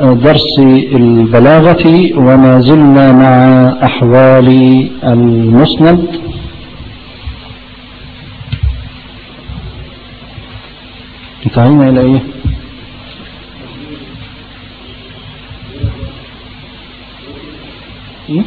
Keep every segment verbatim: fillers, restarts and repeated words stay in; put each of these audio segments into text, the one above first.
درس البلاغة، وما زلنا مع أحوال المسند. انتهينا إلى إيه؟ إيه؟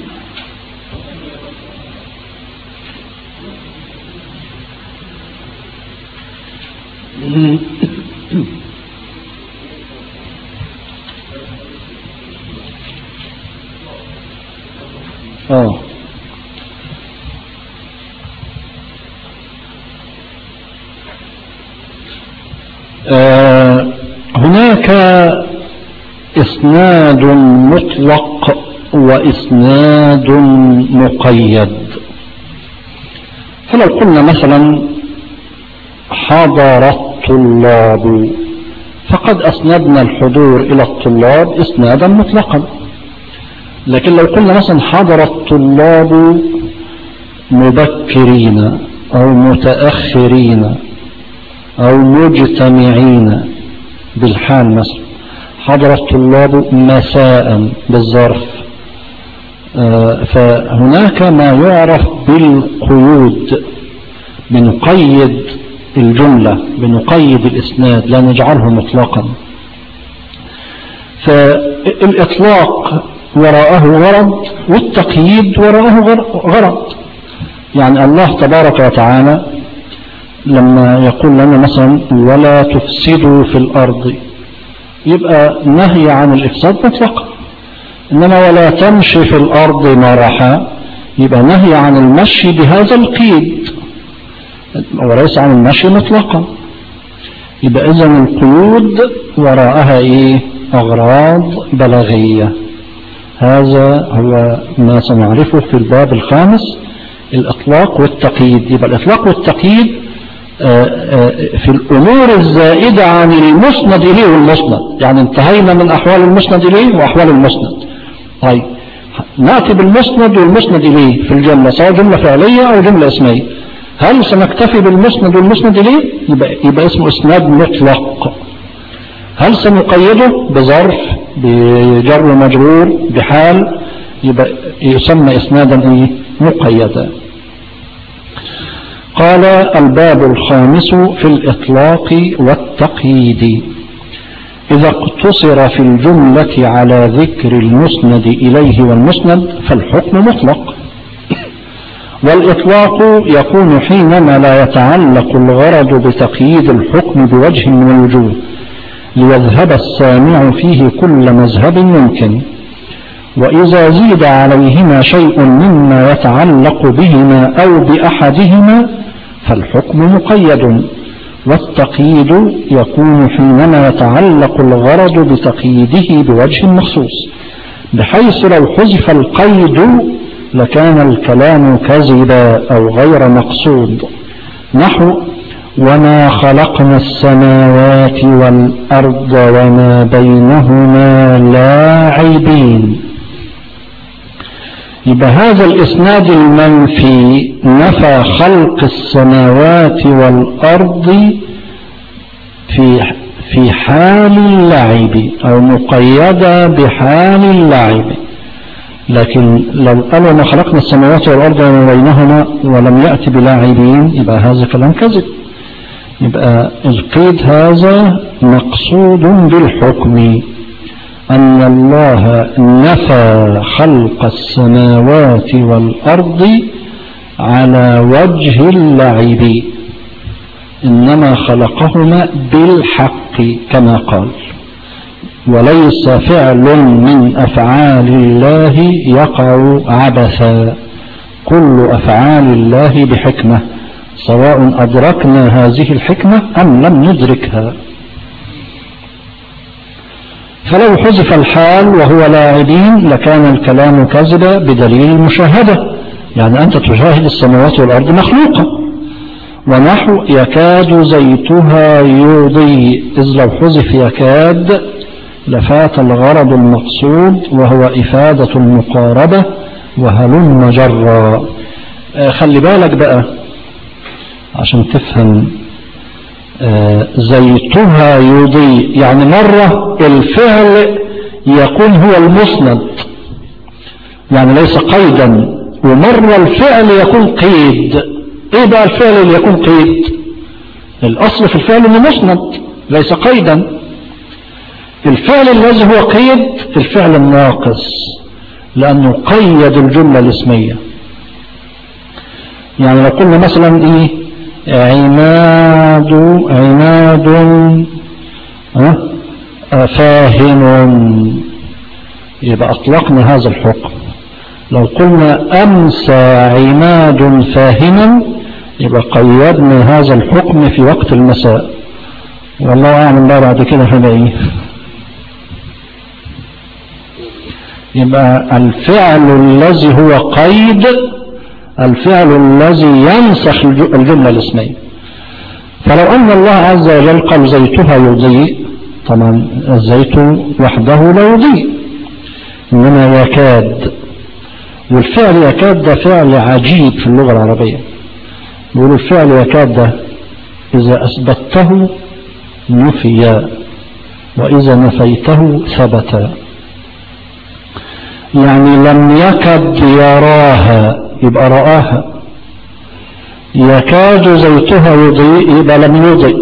آه. آه هناك إسناد مطلق وإسناد مقيد. فلو قلنا مثلا حضر الطلاب، فقد أسندنا الحضور إلى الطلاب إسنادا مطلقا. لكن لو قلنا مثلا حضر الطلاب مبكرين أو متأخرين أو مجتمعين بالحال، مثلا حضر الطلاب مساء بالظرف، آه فهناك ما يعرف بالقيود، بنقيد الجملة، بنقيد الإسناد، لا نجعله مطلقا. فالإطلاق وراءه غرض، والتقييد وراءه غرض. يعني الله تبارك وتعالى لما يقول لنا مثلا ولا تفسدوا في الأرض، يبقى نهي عن الإفساد مطلقا. إنما ولا تمشي في الأرض مرحا، يبقى نهي عن المشي بهذا القيد وليس عن المشي مطلقا. يبقى إذن القيود وراءها إيه؟ أغراض بلاغية. هذا هو ما سنعرفه في الباب الخامس، الإطلاق والتقييد. يبقى الإطلاق والتقييد في الأمور الزائدة عن المسند إليه والمسند. يعني انتهينا من أحوال المسند إليه وأحوال المسند. طيب نأتي بالمسند والمسند إليه في الجملة، سواء جملة فعلية أو جملة اسمية. هل سنكتفي بالمسند والمسند إليه؟ يبقى, يبقى اسمه إسناد مطلق. هل سنقيده بظرف، بجر ومجرور، بحال؟ يبقى يسمى إسنادا إيه؟ مقيدا. قال الباب الخامس في الإطلاق والتقييد: إذا اقتصر في الجملة على ذكر المسند إليه والمسند فالحكم مطلق. والإطلاق يكون حينما لا يتعلق الغرض بتقييد الحكم بوجه من الوجوه، ليذهب السامع فيه كل مذهب ممكن. وإذا زيد عليهما شيء مما يتعلق بهما أو بأحدهما فالحكم مقيد. والتقييد يكون حينما يتعلق الغرض بتقييده بوجه مخصوص، بحيث لو حذف القيد لكان الكلام كذبا أو غير مقصود. نحو وما خلقنا السماوات والأرض وما بينهما لاعبين. يبقى هذا الإسناد المنفي نفى خلق السماوات والأرض في في حال اللعب، أو مقيدة بحال اللعب. لكن لو قالوا ما خلقنا السماوات والأرض وما بينهما ولم يأتي بلاعبين، يبقى هذا كلام كذب. يبقى القيد هذا مقصود بالحكم، أن الله نفى خلق السماوات والأرض على وجه اللعب، إنما خلقهما بالحق كما قال: وليس فعل من أفعال الله يقع عبثا، كل أفعال الله بحكمة، سواء أدركنا هذه الحكمة أم لم ندركها. فلو حذف الحال وهو لاعبين لكان الكلام كذبا بدليل المشاهدة، يعني أنت تشاهد السماوات والأرض مخلوقة. ونحو يكاد زيتها يضيء، إذ لو حذف يكاد لفات الغرض المقصود وهو إفادة المقاربة وهلم جرا. آه خلي بالك بقى عشان تفهم. آه زيتها يضيء يعني مرة الفعل يكون هو المسند يعني ليس قيدا، ومرة الفعل يكون قيد. ايه بقى الفعل اللي يكون قيد؟ الاصل في الفعل انه مسند ليس قيدا. الفعل الذي هو قيد الفعل الناقص لانه قيد الجملة الاسمية. يعني لو قلنا مثلا ايه عماد عماد أه؟ فاهم، يبقى اطلقنا هذا الحكم. لو قلنا امسى عماد فاهما يبقى قيدنا هذا الحكم في وقت المساء. والله اعلم بقى بعد كده هذا ايه. يبقى الفعل الذي هو قيد الفعل الذي ينسخ الجملة الاسمية. فلو ان الله عز وجل قال زيتها يضيء، طبعا الزيت وحده لا يضيء انما يكاد، والفعل يكاد ده فعل عجيب في اللغة العربية. يقولوا الفعل يكاد ده إذا أثبته نفي وإذا نفيته ثبت. يعني لم يكد يراها يبقى رآها، يكاد زيتها يضيء يبقى لم يضيء.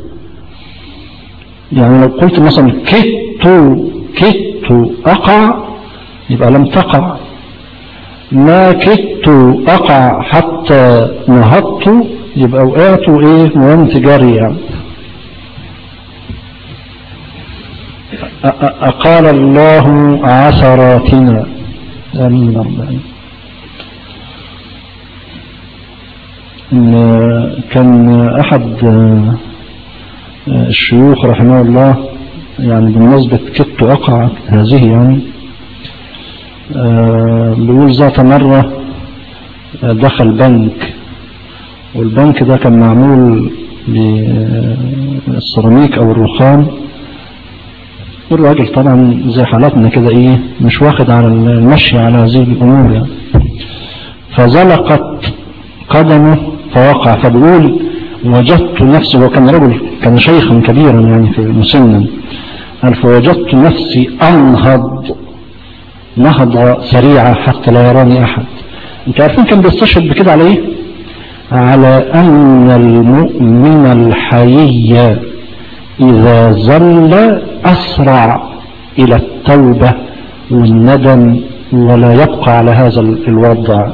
يعني لو قلت مثلا كدت كدت أقع يبقى لم تقع. ما كدت أقع حتى نهضت يبقى وقعت ايه وانت جاري. يعني أقال الله عثراتنا آمين ربنا. كان أحد الشيوخ رحمه الله يعني بالنسبة كدت أقع هذه يعني بيقول ذات مرة دخل بنك، والبنك ده كان معمول بالسيراميك او الرخام، والراجل طبعا زي حالاتنا كده ايه مش واخد على المشي على هذه الامور يعني، فزلقت قدمه فوقع. فبيقول وجدت نفسي، وكان رجل كان شيخا كبيرا يعني في مسنا، قال فوجدت نفسي انهض نهضة سريعة حتى لا يراني احد. انتوا عارفين كان بيستشهد بكده على ايه؟ على ان المؤمن الحيي اذا زل اسرع الى التوبة والندم ولا يبقى على هذا الوضع.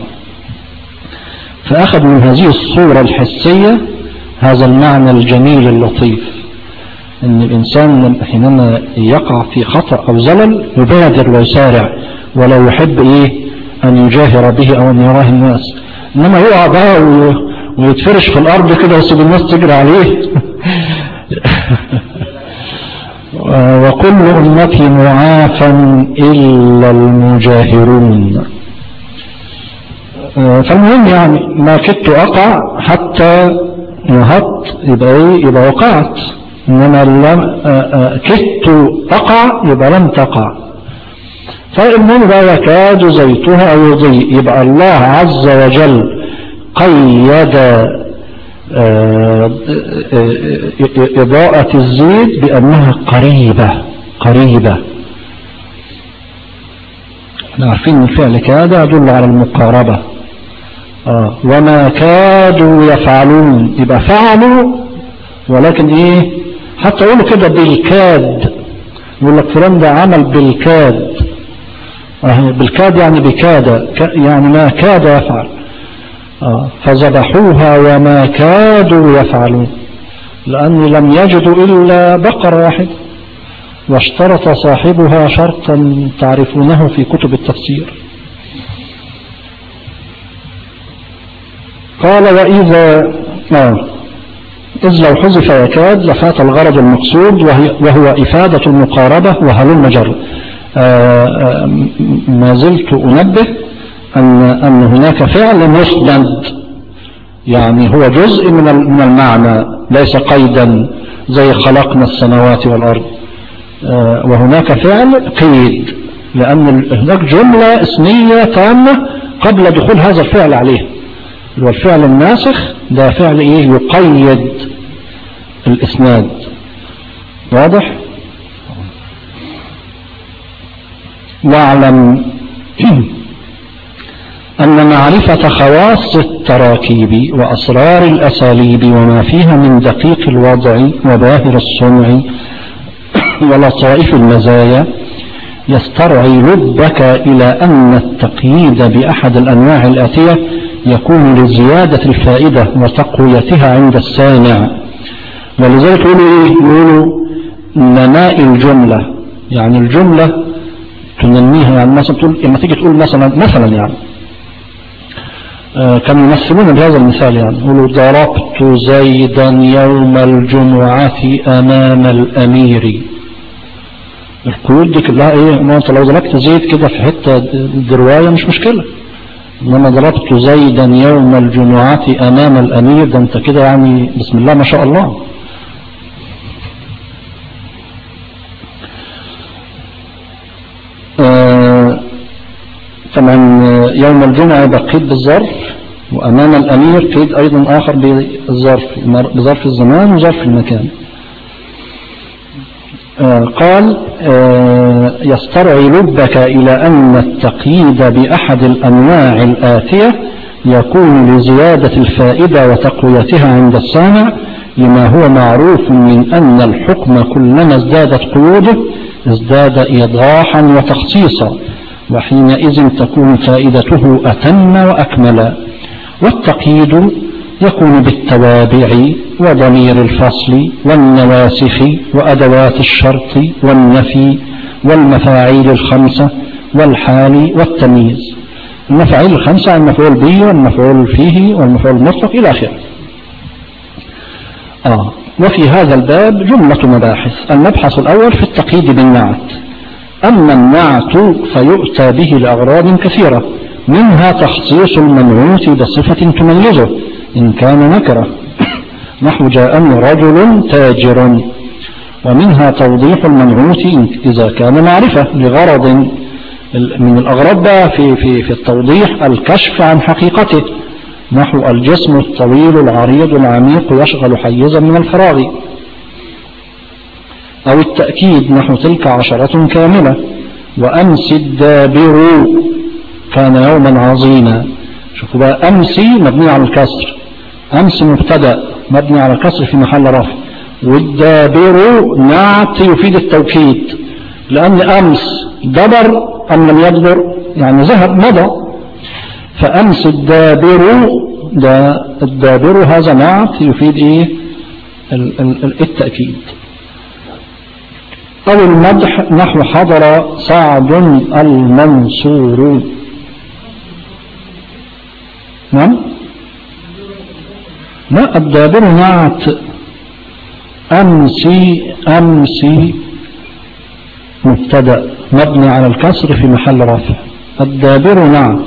فاخذ من هذه الصورة الحسية هذا المعنى الجميل اللطيف، ان الانسان حينما يقع في خطأ او زلل يبادر ويسارع ولا يحب ايه ان يجاهر به او ان يراه الناس، انما يقع بقى ويتفرش في الارض كده ويسيب الناس تجري عليه. وكل امتي معافى الا المجاهرون. فالمهم يعني ما كدت اقع حتى نهضت يبقى ايه يبقى وقعت، انما لم كدت اقع يبقى لم تقع. فالمهم بقى يكاد زيتها او يضيء، يبقى الله عز وجل قيد إضاءة الزيت بأنها قريبة قريبة. احنا عارفين ان الفعل كاد يدل على المقاربة. آه. وما كادوا يفعلون يبقى فعلوا ولكن ايه حتى يقولوا كده بالكاد، يقول لك فلان ده عمل بالكاد. آه. بالكاد يعني بكاد يعني ما كاد يفعل. آه. فذبحوها وما كادوا يفعلون، لأن لم يجدوا إلا بقرة واحد، واشترط صاحبها شرطا تعرفونه في كتب التفسير. قال وإذا آه. إذ لو حذف يكاد لفات الغرض المقصود وهو إفادة المقاربة وهلم جر. آه آه ما زلت أنبه أن, أن هناك فعل مسند، يعني هو جزء من من المعنى ليس قيدا زي خلقنا السماوات والأرض. آه وهناك فعل قيد لأن هناك جملة اسمية تامة قبل دخول هذا الفعل عليه، والفعل الناسخ ده فعل ايه يقيد الاسناد. واضح؟ واعلم أن معرفة خواص التراكيب وأسرار الأساليب وما فيها من دقيق الوضع وباهر الصنع ولطائف المزايا يسترعي لبك إلى أن التقييد بأحد الأنواع الآتية يكون لزيادة الفائدة وتقويتها عند السامع. ولذلك يقولوا إيه؟ يقولوا نماء الجملة، يعني الجملة تنميها. يعني مثلا تقول لما تيجي تقول مثلا مثلا يعني آه كانوا يمثلون بهذا المثال، يعني يقولوا ضربت زيدا يوم الجمعة أمام الأمير. القيود دي كلها ايه؟ ما انت لو ضربت زيد كده في حته دروايه مش مشكله، انما ضربت زيدا يوم الجمعة امام الامير ده انت كده يعني بسم الله ما شاء الله. آه طبعا يوم الجمعة يبقى قيد بالظرف، وامام الامير قيد ايضا اخر بالظرف، بظرف الزمان وظرف المكان. آه قال آه يسترعي لبك إلى أن التقييد بأحد الأنواع الآتية يكون لزيادة الفائدة وتقويتها عند السامع، لما هو معروف من أن الحكم كلما ازدادت قيوده ازداد إيضاحا وتخصيصا، وحينئذ تكون فائدته أتم وأكمل. والتقييد يكون بالتوابع وضمير الفصل والنواسخ وأدوات الشرط والنفي والمفاعيل الخمسة والحال والتمييز. المفاعيل الخمسة المفعول به والمفعول فيه والمفعول المطلق إلى آخره. آه وفي هذا الباب جملة مباحث. المبحث الأول في التقييد بالنعت. أما النعت فيؤتى به لأغراض كثيرة، منها تخصيص المنعوت بصفة تميزه إن كان نكرة، نحو جاءني رجل تاجر، ومنها توضيح المنعوت إذا كان معرفة لغرض من الأغراض في, في, في التوضيح الكشف عن حقيقته، نحو الجسم الطويل العريض العميق يشغل حيزا من الفراغ. أو التأكيد نحو تلك عشرة كاملة، وأمس الدابر كان يوما عظيما. شوفوا بقى أمسي مبني على الكسر، أمس مبتدأ مبني على الكسر في محل رفع، والدابر نعت يفيد التوكيد، لأن أمس دبر أم لم يدبر يعني ذهب مضى، فأمس الدابر ده الدابر هذا نعت يفيد إيه؟ التأكيد. أو المدح نحو حضر سعد المنصور. نعم لا الدابر نعت، أمسي أمسي مبتدأ مبني على الكسر في محل رفع، الدابر نعت.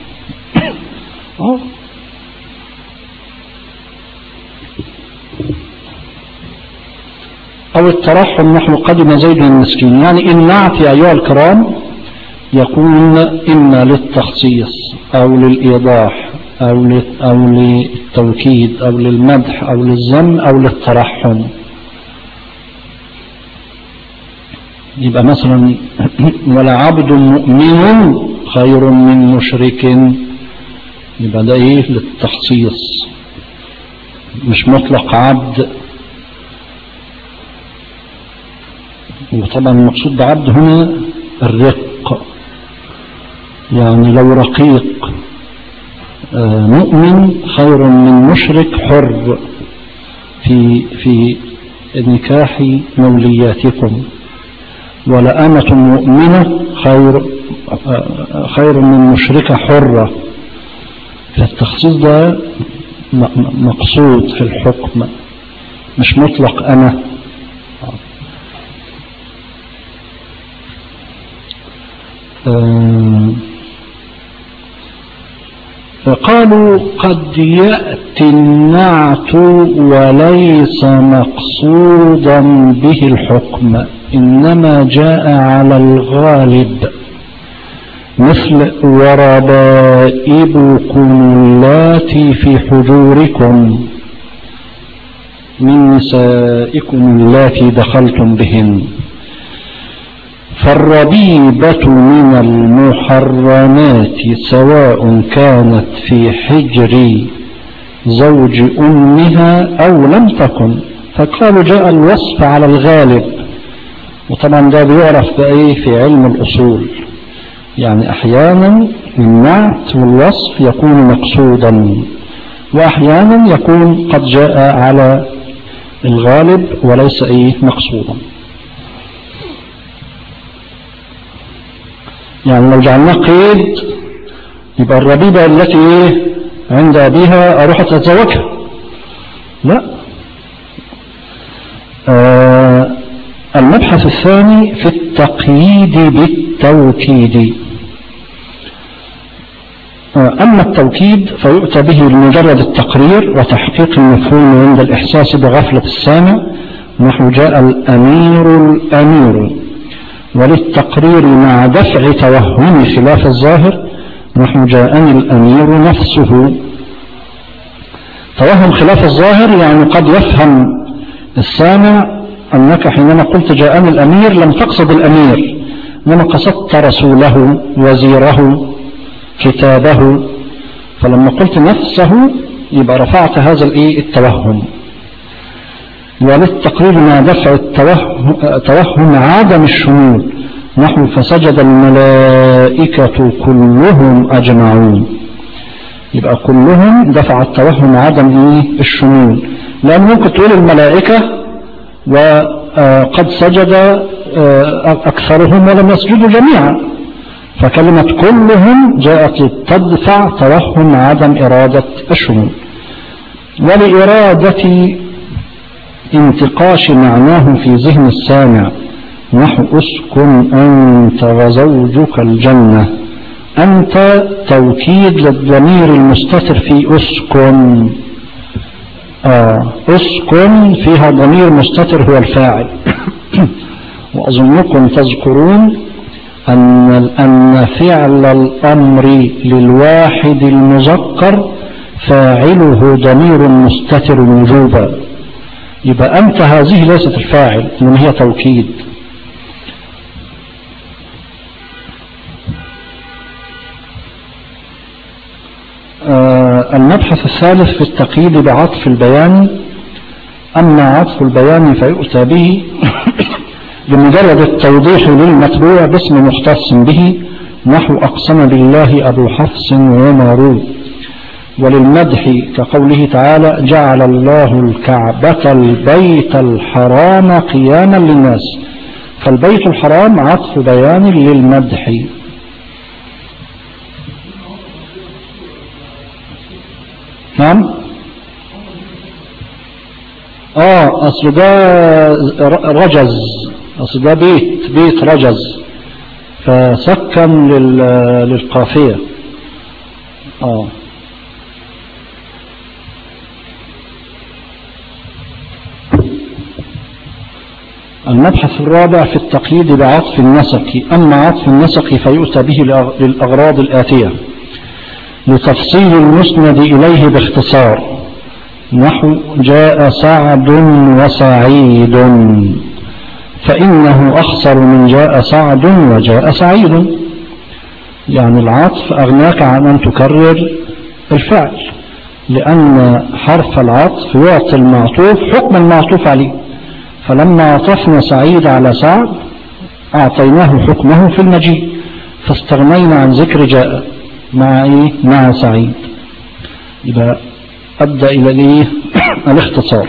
أو الترحم نحو قدم زيد المسكين. يعني النعت يا أيها الكرام يكون إما للتخصيص أو للإيضاح أو أو للتوكيد أو للمدح أو للذم أو للترحم. يبقى مثلا ولا عبد مؤمن خير من مشرك، يبقى ده إيه؟ للتخصيص، مش مطلق عبد. وطبعا المقصود بعبد هنا الرق، يعني لو رقيق مؤمن خير من مشرك حر في في نكاح مولياتكم، ولأمة مؤمنة خير خير من مشركة حرة. فالتخصيص ده مقصود في الحكم مش مطلق أنا. فقالوا قد يأتي النعت وليس مقصودا به الحكم، إنما جاء على الغالب، مثل وربائبكم اللاتي في حجوركم من نسائكم اللاتي دخلتم بهن. فالربيبة من المحرمات سواء كانت في حجر زوج أمها أو لم تكن. فقالوا جاء الوصف على الغالب، وطبعا ده بيعرف بأيه في علم الأصول، يعني أحيانا النعت والوصف يكون مقصودا، وأحيانا يكون قد جاء على الغالب وليس أيه مقصودا. يعني لو جعلناه قيد يبقى الربيبة التي إيه عند أبيها أروح أتزوجها، لا. آه المبحث الثاني في التقييد بالتوكيد. آه أما التوكيد فيؤتى به لمجرد التقرير وتحقيق المفهوم عند الإحساس بغفلة السامع، نحو جاء الأمير الأمير، وللتقرير مع دفع توهم خلاف الظاهر، نحو جاءني الأمير نفسه. توهم خلاف الظاهر يعني قد يفهم السامع أنك حينما قلت جاءني الأمير لم تقصد الأمير، إنما قصدت رسوله وزيره كتابه، فلما قلت نفسه يبقى رفعت هذا التوهم. وللتقرير مع دفع التوهم عدم الشمول، نحو فسجد الملائكة كلهم أجمعون، يبقى كلهم دفع التوهم عدم إيه الشمول، لأن ممكن تقول الملائكة وقد سجد أكثرهم ولم يسجدوا جميعا، فكلمة كلهم جاءت تدفع توهم عدم إرادة الشمول. ولإرادة انتقاش معناه في ذهن السامع، نحو أسكن أنت وزوجك الجنة، أنت توكيد للضمير المستتر في أسكن. آه أسكن فيها ضمير مستتر هو الفاعل. وأظنكم تذكرون أن أن فعل الأمر للواحد المذكر فاعله ضمير مستتر وجوبا، يبقى أنت هذه ليست الفاعل من هي توكيد. آه المبحث الثالث في التقييد بعطف البيان. أما عطف البيان فيؤتى به بمجرد التوضيح للمتبوع باسم مختص به، نحو أقسم بالله أبو حفص وعمر. وللمدح كقوله تعالى جعل الله الكعبة البيت الحرام قياما للناس، فالبيت الحرام عطف بيان للمدح. نعم. اه اصل ده رجز، اصل ده بيت بيت رجز فسكن للقافية. اه المبحث الرابع في التقييد بعطف النسق. أما عطف النسق فيؤتى به للأغراض الآتية: لتفصيل المسند إليه باختصار، نحو جاء سعد وسعيد، فإنه أخسر من جاء سعد وجاء سعيد. يعني العطف أغناك عن أن تكرر الفعل، لأن حرف العطف يعطي المعطوف حكم المعطوف عليه، فلما عطفنا سعيد على سعد أعطيناه حكمه في المجيء، فاستغنينا عن ذكر جاء مع إيه؟ مع سعيد. يبقى أبدأ إلى الإيه؟ الاختصار.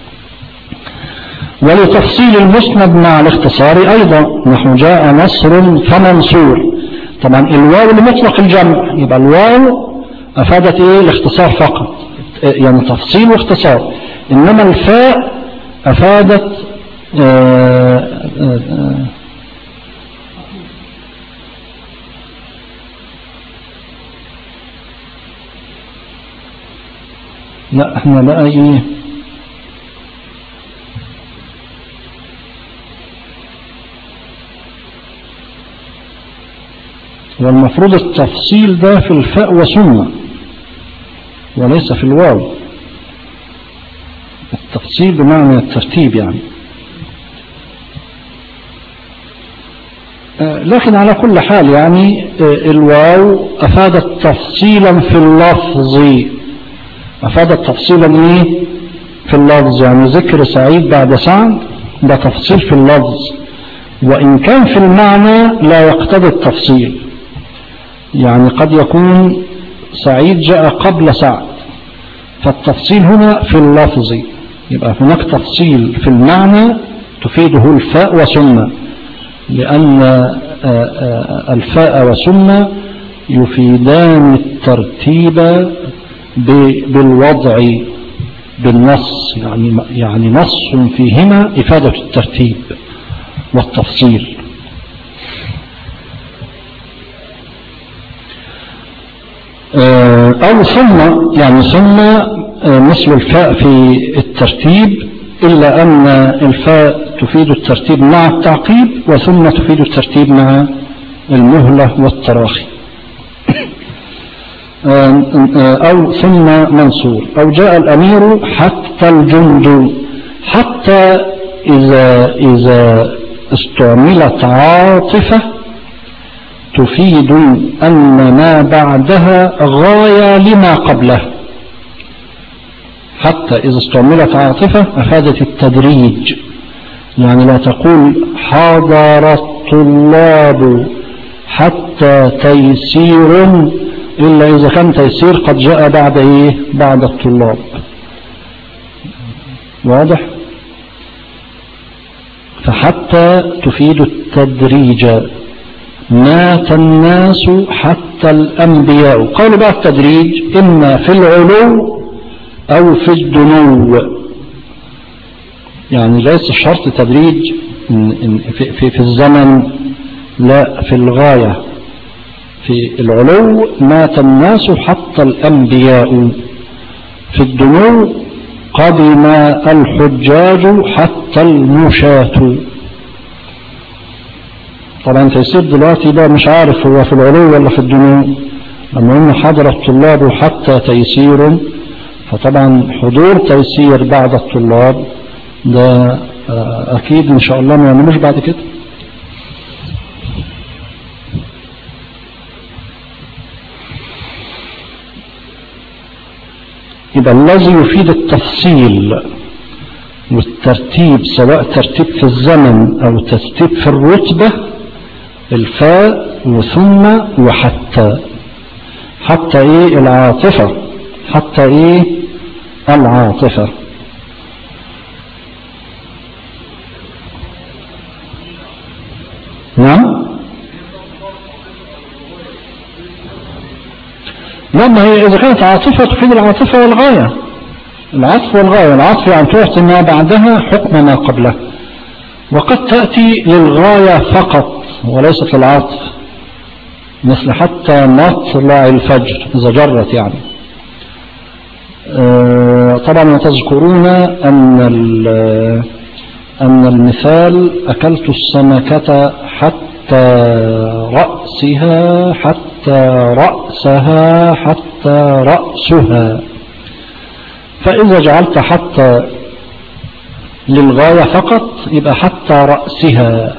ولتفصيل المسند مع الاختصار أيضا، نحو جاء نصر فمنصور. طبعا الواو لمطلق الجمع، يبقى الواو أفادت إيه؟ الاختصار فقط، يعني تفصيل واختصار. إنما الفاء أفادت آآ آآ لا احنا بقى ايه والمفروض التفصيل ده في الفاء وسنة وليس في الواو. التفصيل بمعنى الترتيب يعني. لكن على كل حال يعني الواو أفادت تفصيلا في اللفظ، أفادت تفصيلا إيه في اللفظ، يعني ذكر سعيد بعد سعد ده تفصيل في اللفظ، وإن كان في المعنى لا يقتضي التفصيل. يعني قد يكون سعيد جاء قبل سعد، فالتفصيل هنا في اللفظ، يبقى هناك تفصيل في المعنى تفيده الفاء وثم، لأن الفاء وثم يفيدان الترتيب بالوضع بالنص، يعني يعني نص فيهما إفادة الترتيب والتفصيل. أو ثم، يعني ثم مثل الفاء في الترتيب، إلا أن الفاء تفيد الترتيب مع التعقيب، وثم تفيد الترتيب مع المهلة والتراخي. أو ثم منصور. أو جاء الأمير حتى الجند، حتى إذا إذا استعملت عاطفة تفيد أن ما بعدها غاية لما قبله. حتى إذا استعملت عاطفة أفادت التدريج، يعني لا تقول حضر الطلاب حتى تيسير إلا إذا كان تيسير قد جاء بعد إيه بعد الطلاب. واضح؟ فحتى تفيد التدريج. مات الناس حتى الأنبياء. قالوا بقى التدريج إما في العلو أو في الدنو، يعني ليس الشرط تدريج في, في, في الزمن، لا، في الغاية. في العلو مات الناس حتى الأنبياء، في الدنو قدم الحجاج حتى المشاة. طبعا تيسير دلوقتي ده مش عارف هو في العلو ولا في الدنو، لما إن حضر الطلاب حتى تيسير، فطبعا حضور تيسير بعد الطلاب ده أكيد إن شاء الله ما يعملوش بعد كده. يبقى الذي يفيد التفصيل والترتيب، سواء ترتيب في الزمن أو ترتيب في الرتبة، الفاء وثم وحتى. حتى إيه العاطفة، حتى إيه العاطفة. نعم. لما هي إذا كانت عاطفة تفيد العاطفة والغاية، العطف والغاية. العطف يعني تعطي ما بعدها حكم ما قبله، وقد تأتي للغاية فقط وليست للعطف، مثل حتى مطلع الفجر إذا جرت يعني. آه طبعا تذكرون أن أن المثال أكلت السمكة حتى رأسها حتى رأسها حتى رأسها، فإذا جعلت حتى للغاية فقط يبقى حتى رأسها،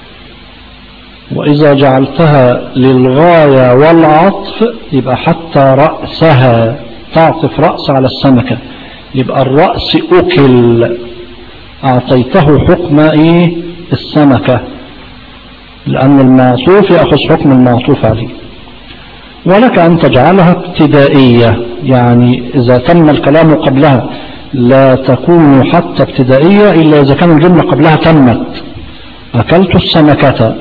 وإذا جعلتها للغاية والعطف يبقى حتى رأسها، تعطف رأس على السمكة، يبقى الرأس أكل، أعطيته حكم إيه السمكة، لأن المعطوف يأخذ حكم المعطوف عليه. ولك أن تجعلها ابتدائية، يعني إذا تم الكلام قبلها لا تكون حتى ابتدائية إلا إذا كان الجملة قبلها تمت. أكلت السمكة،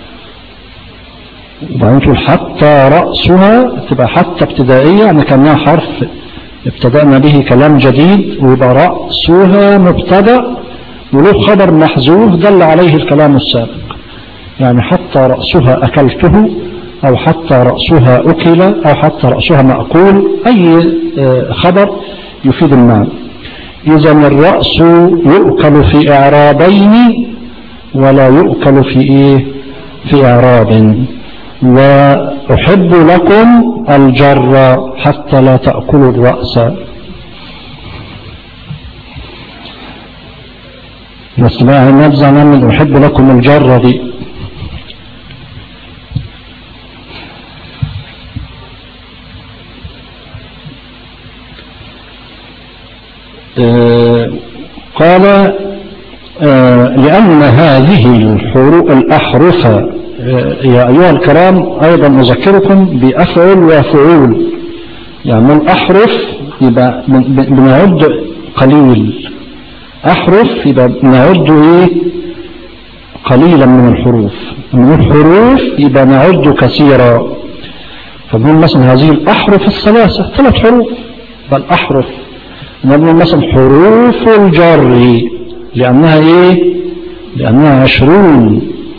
وبعدين تقول حتى رأسها، تبقى حتى ابتدائية، يعني كانها حرف ابتدأنا به كلام جديد، ويبقى رأسها مبتدأ وله خبر محذوف دل عليه الكلام السابق، يعني حتى رأسها أكلته، أو حتى رأسها أكل، أو حتى رأسها مأكول، أي خبر يفيد المعنى. إذن الرأس يؤكل في إعرابين ولا يؤكل في إيه في إعراب. وأحب لكم الجر حتى لا تأكلوا الرأس، بس بقى نبذع من أحب لكم الجر دي. آه قال آه لأن هذه الحروف الأحرف آه يا أيها الكرام أيضا نذكركم بأفعل وفعول. يعني الأحرف يبقى بنعد قليل، أحرف يبقى بنعد إيه قليلا من الحروف، من الحروف يبقى نعد كثيرا. فنقول مثلا هذه الأحرف الثلاثة ثلاث حروف، فالأحرف نقول مثلا حروف الجر لأنها إيه؟ لأنها عشرون،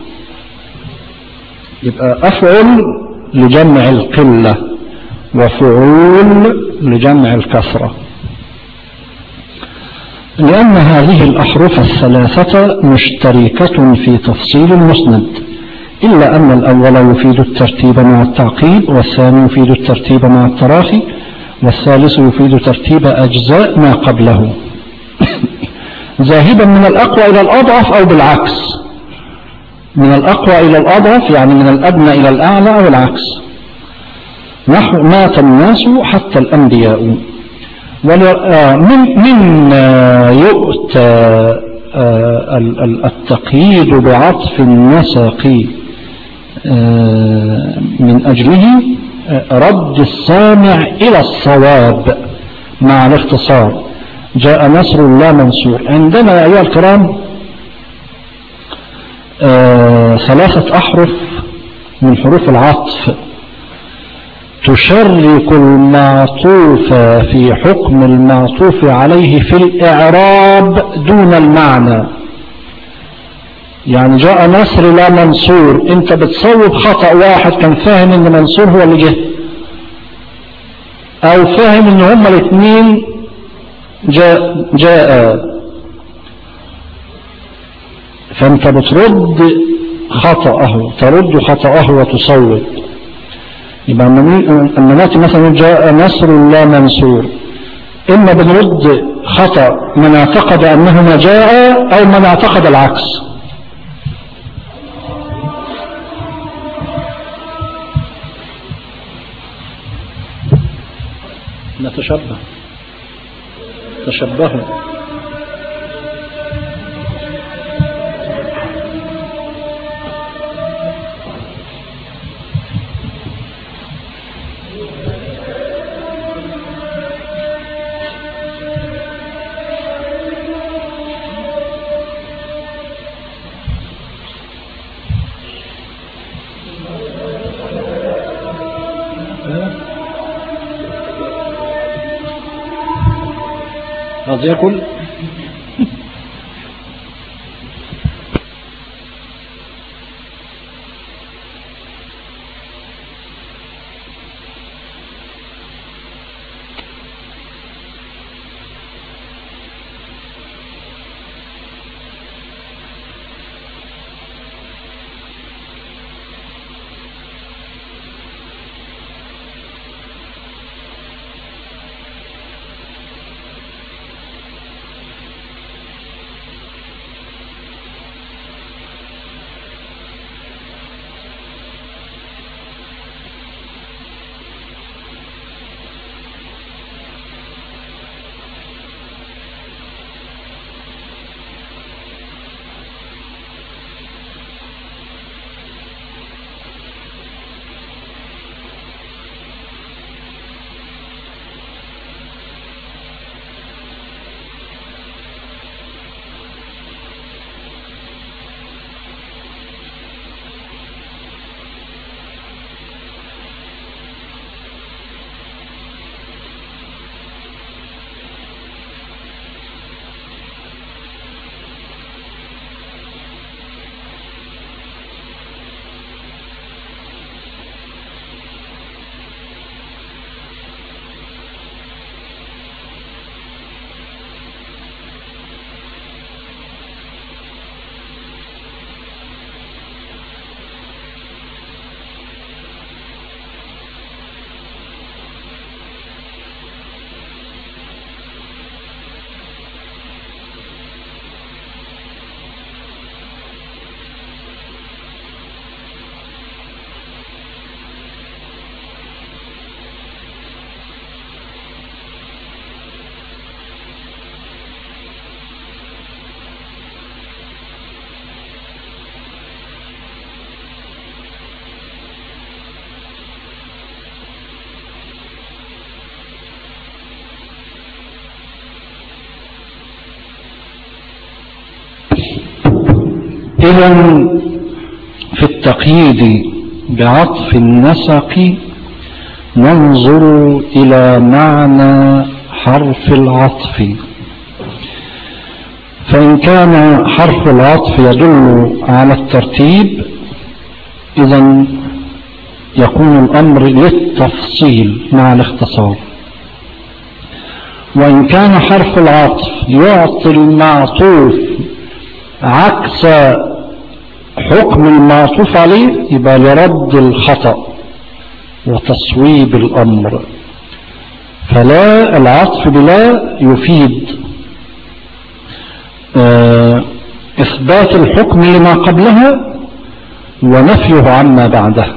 يبقى أفعل لجمع القلة وفعول لجمع الكثرة. لأن هذه الأحرف الثلاثة مشتركة في تفصيل المسند، إلا أن الأول يفيد الترتيب مع التعقيب، والثاني يفيد الترتيب مع التراخي، والثالث يفيد ترتيب أجزاء ما قبله ذاهبا من الأقوى إلى الأضعف أو بالعكس، من الأقوى إلى الأضعف يعني من الأدنى إلى الأعلى أو العكس. نحو مات الناس حتى الأنبياء. من من يؤتى التقييد بعطف النسق من أجله رد السامع إلى الصواب مع الاختصار. جاء نصر لا منصور. عندنا يا أيها الكرام ثلاثة أحرف من حروف العطف تشرك المعطوف في حكم المعطوف عليه في الإعراب دون المعنى. يعني جاء نصر لا منصور، انت بتصوب خطأ واحد كان فاهم ان منصور هو اللي جه، او فاهم ان هما الاثنين جاء, جاء فانت بترد خطأه، ترد خطأه وتصوب. يبقى لما ناتي مثلا جاء نصر لا منصور، إما بنرد خطأ من اعتقد أنه ما جاء أو من اعتقد العكس. نتشبه تشبهوا. قد يكون إذن في التقييد بعطف النسق ننظر إلى معنى حرف العطف، فإن كان حرف العطف يدل على الترتيب إذن يكون الأمر للتفصيل مع الاختصار، وإن كان حرف العطف يعطي المعطوف عكس حكم المعطوف عليه يبقى لرد الخطأ وتصويب الأمر. فلا العطف بلا يفيد إثبات الحكم لما قبلها ونفيه عما بعدها.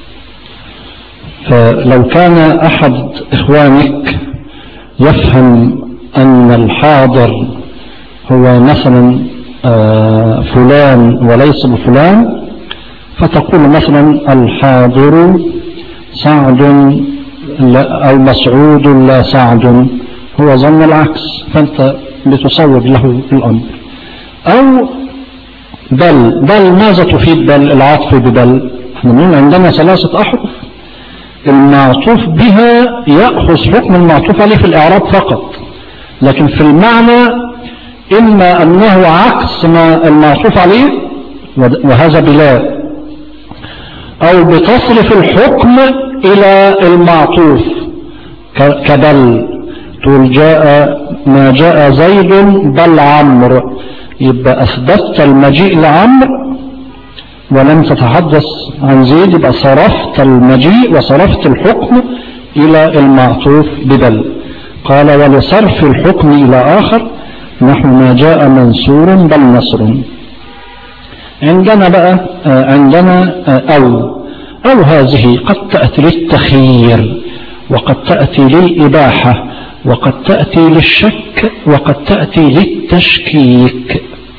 فلو كان أحد إخوانك يفهم أن الحاضر هو مثلا فلان وليس بفلان، فتقول مثلا الحاضر سعد أو مسعود لا سعد، هو ظن العكس فأنت بتصوب له الأمر. أو بل بل ماذا تفيد بل العطف ببل؟ احنا عندنا ثلاثة أحرف المعطوف بها يأخذ حكم المعطوف عليه في الإعراب فقط، لكن في المعنى إما أنه عكس ما المعطوف عليه وهذا بلا، أو بتصرف الحكم إلى المعطوف كبل، تقول جاء ما جاء زيد بل عمرو، يبقى أثبتت المجيء لعمرو ولم تتحدث عن زيد، يبقى صرفت المجيء وصرفت الحكم إلى المعطوف ببل. قال ولصرف الحكم إلى آخر نحو ما جاء منصور بل نصر. عندنا بقى عندنا أو أو هذه قد تأتي للتخيير وقد تأتي للإباحة وقد تأتي للشك وقد تأتي للتشكيك.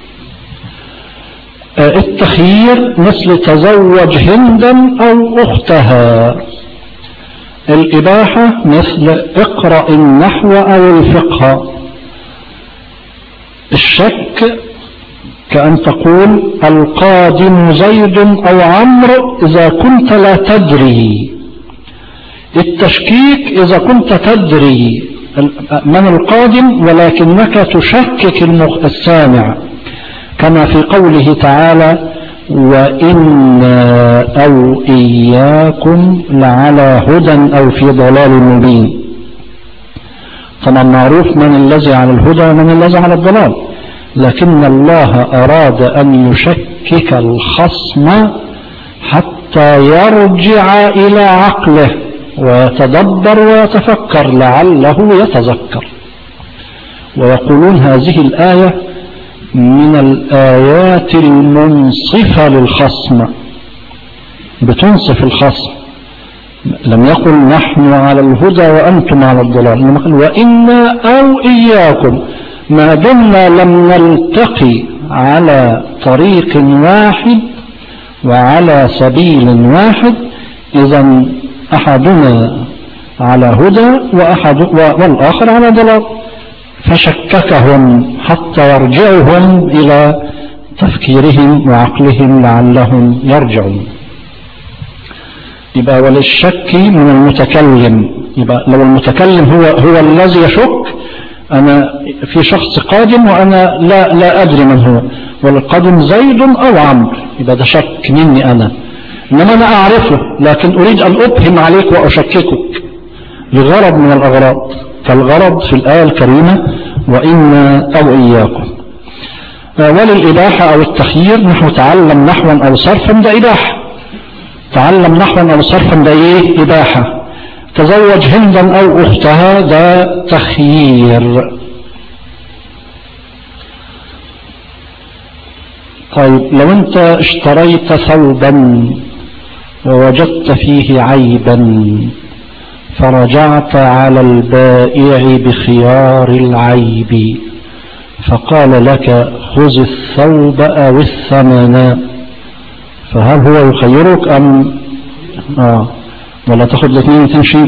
التخيير مثل تزوج هندا أو أختها، الإباحة مثل اقرأ النحو أو الفقه، الشك كأن تقول القادم زيد أو عمرو إذا كنت لا تدري، التشكيك إذا كنت تدري من القادم ولكنك تشكك السامع، كما في قوله تعالى وإنا أو إياكم لعلى هدى أو في ضلال مبين. طبعا معروف من الذي على الهدى ومن الذي على الضلال، لكن الله أراد أن يشكك الخصم حتى يرجع إلى عقله ويتدبر ويتفكر لعله يتذكر. ويقولون هذه الآية من الآيات المنصفة للخصم، بتنصف الخصم. لم يقل نحن على الهدى وأنتم على الضلال، لما قال وإنا أو إياكم، ما دمنا لم نلتقي على طريق واحد وعلى سبيل واحد إذا أحدنا على هدى وأحد والآخر على ضلال، فشككهم حتى يرجعهم إلى تفكيرهم وعقلهم لعلهم يرجعون. يبقى وللشك من المتكلم، يبقى لو المتكلم هو هو الذي يشك، أنا في شخص قادم وأنا لا لا أدري من هو، والقادم زيد أو عمرو، يبقى ده شك مني أنا، إنما أنا أعرفه لكن أريد أن أبهم عليك وأشككك لغرض من الأغراض، فالغرض في الآية الكريمة وإنا أو إياكم. وللإباحة أو التخيير نحو تعلم نحوا أو صرفا، ده إباحة، تعلم نحوا أو صرفا ده إيه؟ إباحة. تزوج هندا أو أختها ده تخيير. طيب لو أنت اشتريت ثوبا ووجدت فيه عيبا فرجعت على البائع بخيار العيب فقال لك خذ الثوب أو الثمن، فهل هو يخيرك أم آه ولا تاخد الاثنين وتمشي؟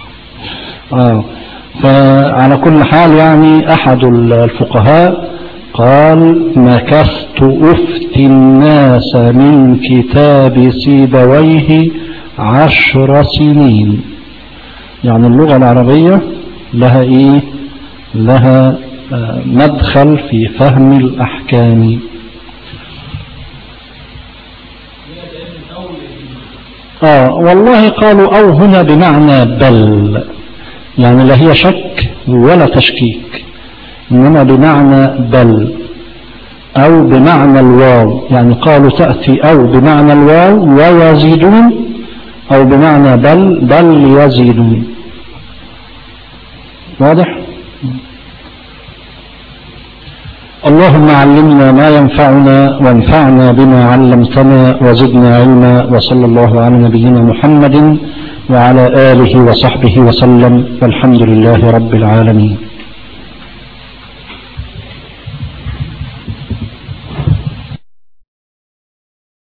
آه فعلى كل حال يعني أحد الفقهاء قال مكثت أفتي الناس من كتاب سيبويه عشر سنين. يعني اللغة العربية لها إيه؟ لها مدخل في فهم الأحكام. آه والله قالوا أو هنا بمعنى بل، يعني لا هي شك ولا تشكيك، إنما بمعنى بل أو بمعنى الواو. يعني قالوا تأتي أو بمعنى الواو ويزيدون، أو بمعنى بل بل يزيدون. واضح؟ اللهم علمنا ما ينفعنا وانفعنا بما علمتنا وزدنا علما. وصلى الله على نبينا محمد وعلى آله وصحبه وسلم، والحمد لله رب العالمين.